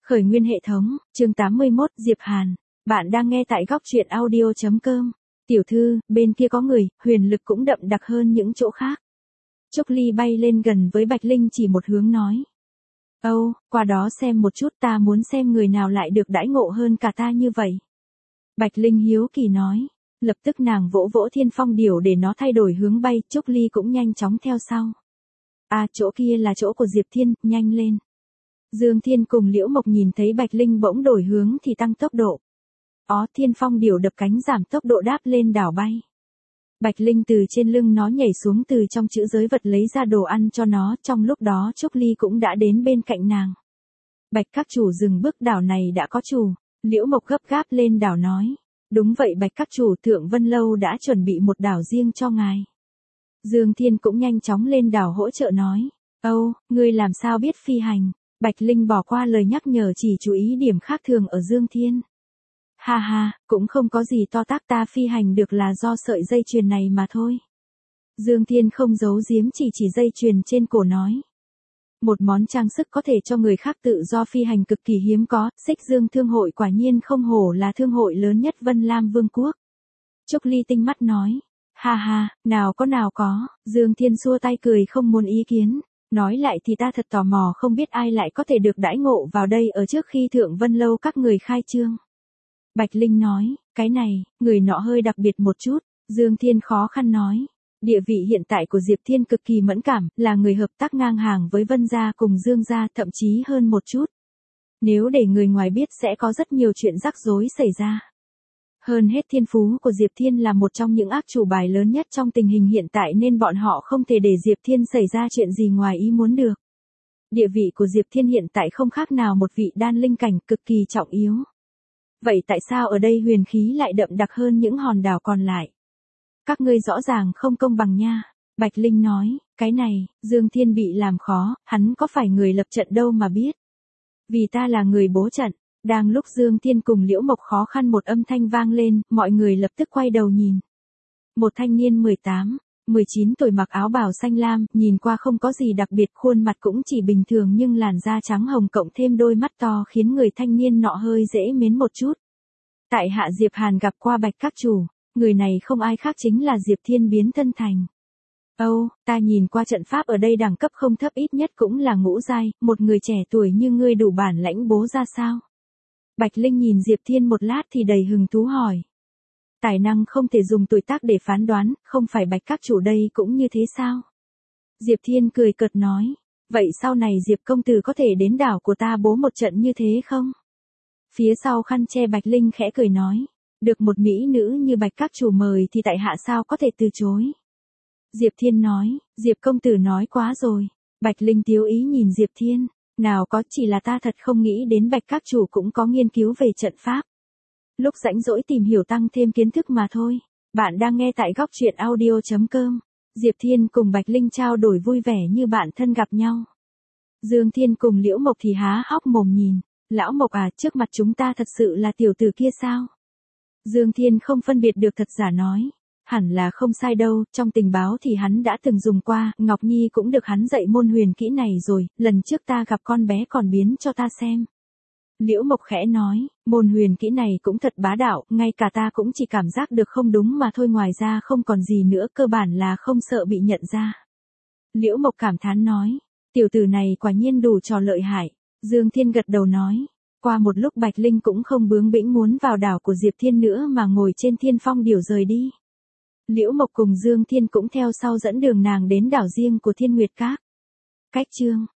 Khởi nguyên hệ thống, chương 81, Diệp Hàn. Bạn đang nghe tại góc truyện audio.com. Tiểu thư, bên kia có người, huyền lực cũng đậm đặc hơn những chỗ khác. Trúc Ly bay lên gần với Bạch Linh chỉ một hướng nói. Âu, qua đó xem một chút, ta muốn xem người nào lại được đãi ngộ hơn cả ta như vậy. Bạch Linh hiếu kỳ nói. Lập tức nàng vỗ vỗ Thiên Phong Điểu để nó thay đổi hướng bay, Trúc Ly cũng nhanh chóng theo sau. À, chỗ kia là chỗ của Diệp Thiên, nhanh lên. Dương Thiên cùng Liễu Mộc nhìn thấy Bạch Linh bỗng đổi hướng thì tăng tốc độ. Thiên Phong Điểu đập cánh giảm tốc độ đáp lên đảo bay. Bạch Linh từ trên lưng nó nhảy xuống từ trong trữ giới vật lấy ra đồ ăn cho nó, trong lúc đó Trúc Ly cũng đã đến bên cạnh nàng. Bạch các chủ dừng bước, đảo này đã có chủ. Liễu Mộc gấp gáp lên đảo nói. Đúng vậy Bạch các chủ, Thượng Vân Lâu đã chuẩn bị một đảo riêng cho ngài. Dương Thiên cũng nhanh chóng lên đảo hỗ trợ nói. Âu, ngươi làm sao biết phi hành? Bạch Linh bỏ qua lời nhắc nhở, chỉ chú ý điểm khác thường ở Dương Thiên. Ha ha, cũng không có gì to tát, ta phi hành được là do sợi dây chuyền này mà thôi. Dương Thiên không giấu giếm, chỉ dây chuyền trên cổ nói. Một món trang sức có thể cho người khác tự do phi hành cực kỳ hiếm có, Xích Dương Thương hội quả nhiên không hổ là thương hội lớn nhất Vân Lam Vương quốc. Trúc Ly tinh mắt nói. Ha ha, nào có, Dương Thiên xua tay cười không muốn ý kiến. Nói lại thì ta thật tò mò, không biết ai lại có thể được đãi ngộ vào đây ở trước khi Thượng Vân Lâu các người khai trương. Bạch Linh nói, cái này, người nọ hơi đặc biệt một chút. Dương Thiên khó khăn nói. Địa vị hiện tại của Diệp Thiên cực kỳ mẫn cảm, là người hợp tác ngang hàng với Vân gia cùng Dương gia, thậm chí hơn một chút. Nếu để người ngoài biết sẽ có rất nhiều chuyện rắc rối xảy ra. Hơn hết thiên phú của Diệp Thiên là một trong những ác chủ bài lớn nhất trong tình hình hiện tại, nên bọn họ không thể để Diệp Thiên xảy ra chuyện gì ngoài ý muốn được. Địa vị của Diệp Thiên hiện tại không khác nào một vị đan linh cảnh, cực kỳ trọng yếu. Vậy tại sao ở đây huyền khí lại đậm đặc hơn những hòn đảo còn lại? Các ngươi rõ ràng không công bằng nha. Bạch Linh nói, cái này, Dương Thiên bị làm khó, hắn có phải người lập trận đâu mà biết. Vì ta là người bố trận. Đang lúc Dương Thiên cùng Liễu Mộc khó khăn, một âm thanh vang lên, mọi người lập tức quay đầu nhìn. Một thanh niên 18, 19 tuổi mặc áo bào xanh lam, nhìn qua không có gì đặc biệt, khuôn mặt cũng chỉ bình thường, nhưng làn da trắng hồng cộng thêm đôi mắt to khiến người thanh niên nọ hơi dễ mến một chút. Tại hạ Diệp Hàn gặp qua Bạch các chủ, người này không ai khác chính là Diệp Thiên biến thân thành. Âu, ta nhìn qua trận pháp ở đây đẳng cấp không thấp, ít nhất cũng là ngũ giai, một người trẻ tuổi như ngươi đủ bản lãnh bố ra sao? Bạch Linh nhìn Diệp Thiên một lát thì đầy hứng thú hỏi. Tài năng không thể dùng tuổi tác để phán đoán, không phải Bạch các chủ đây cũng như thế sao? Diệp Thiên cười cợt nói. Vậy sau này Diệp công tử có thể đến đảo của ta bố một trận như thế không? Phía sau khăn che Bạch Linh khẽ cười nói. Được một mỹ nữ như Bạch các chủ mời thì tại hạ sao có thể từ chối? Diệp Thiên nói. Diệp công tử nói quá rồi. Bạch Linh tiếu ý nhìn Diệp Thiên. Nào có, chỉ là ta thật không nghĩ đến Bạch các chủ cũng có nghiên cứu về trận pháp. Lúc rảnh rỗi tìm hiểu tăng thêm kiến thức mà thôi. Bạn đang nghe tại góc truyện audio.com. Diệp Thiên cùng Bạch Linh trao đổi vui vẻ như bạn thân gặp nhau. Dương Thiên cùng Liễu Mộc thì há hốc mồm nhìn. Lão Mộc à, trước mặt chúng ta thật sự là tiểu tử kia sao? Dương Thiên không phân biệt được thật giả nói. Hẳn là không sai đâu, trong tình báo thì hắn đã từng dùng qua, Ngọc Nhi cũng được hắn dạy môn huyền kỹ này rồi, lần trước ta gặp con bé còn biến cho ta xem. Liễu Mộc khẽ nói, môn huyền kỹ này cũng thật bá đạo, ngay cả ta cũng chỉ cảm giác được không đúng mà thôi, ngoài ra không còn gì nữa, cơ bản là không sợ bị nhận ra. Liễu Mộc cảm thán nói, tiểu tử này quả nhiên đủ trò lợi hại. Dương Thiên gật đầu nói. Qua một lúc Bạch Linh cũng không bướng bĩnh muốn vào đảo của Diệp Thiên nữa mà ngồi trên Thiên Phong Điểu rời đi. Liễu Mộc cùng Dương Thiên cũng theo sau dẫn đường nàng đến đảo riêng của Thiên Nguyệt Các. Cách chương